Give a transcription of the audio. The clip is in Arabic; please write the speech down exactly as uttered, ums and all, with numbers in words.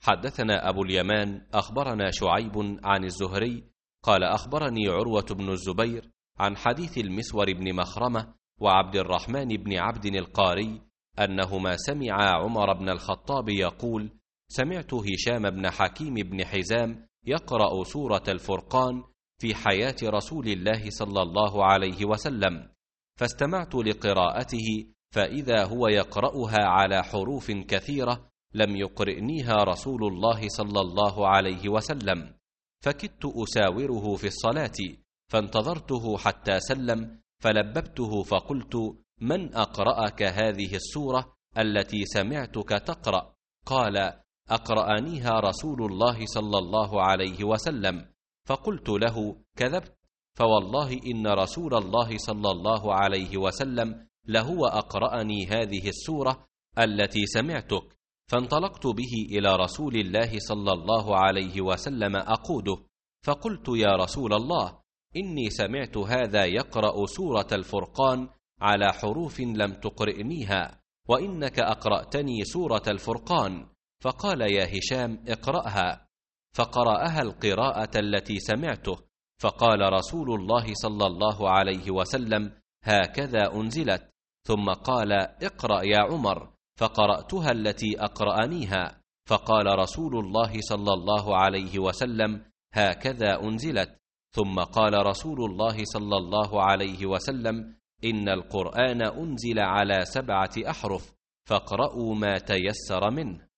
حدثنا أبو اليمان أخبرنا شعيب عن الزهري قال أخبرني عروة بن الزبير عن حديث المسور بن مخرمة وعبد الرحمن بن عبد القاري أنهما سمعا عمر بن الخطاب يقول: سمعت هشام بن حكيم بن حزام يقرأ سورة الفرقان في حياة رسول الله صلى الله عليه وسلم، فاستمعت لقراءته فإذا هو يقرأها على حروف كثيرة لم يقرئنيها رسول الله صلى الله عليه وسلم، فكدت أساوره في الصلاة، فانتظرته حتى سلم فلببته فقلت: من أقرأك هذه السورة التي سمعتك تقرأ؟ قال: أقرأنيها رسول الله صلى الله عليه وسلم. فقلت له: كذبت، فوالله إن رسول الله صلى الله عليه وسلم لهو أقرأني هذه السورة التي سمعتك. فانطلقت به إلى رسول الله صلى الله عليه وسلم أقوده، فقلت: يا رسول الله، إني سمعت هذا يقرأ سورة الفرقان على حروف لم تقرئنيها، وإنك أقرأتني سورة الفرقان. فقال: يا هشام اقرأها. فقرأها القراءة التي سمعته، فقال رسول الله صلى الله عليه وسلم: هكذا أنزلت. ثم قال: اقرأ يا عمر. فقرأتها التي أقرأنيها، فقال رسول الله صلى الله عليه وسلم: هكذا أنزلت. ثم قال رسول الله صلى الله عليه وسلم: إن القرآن أنزل على سبعة أحرف، فاقرأوا ما تيسر منه.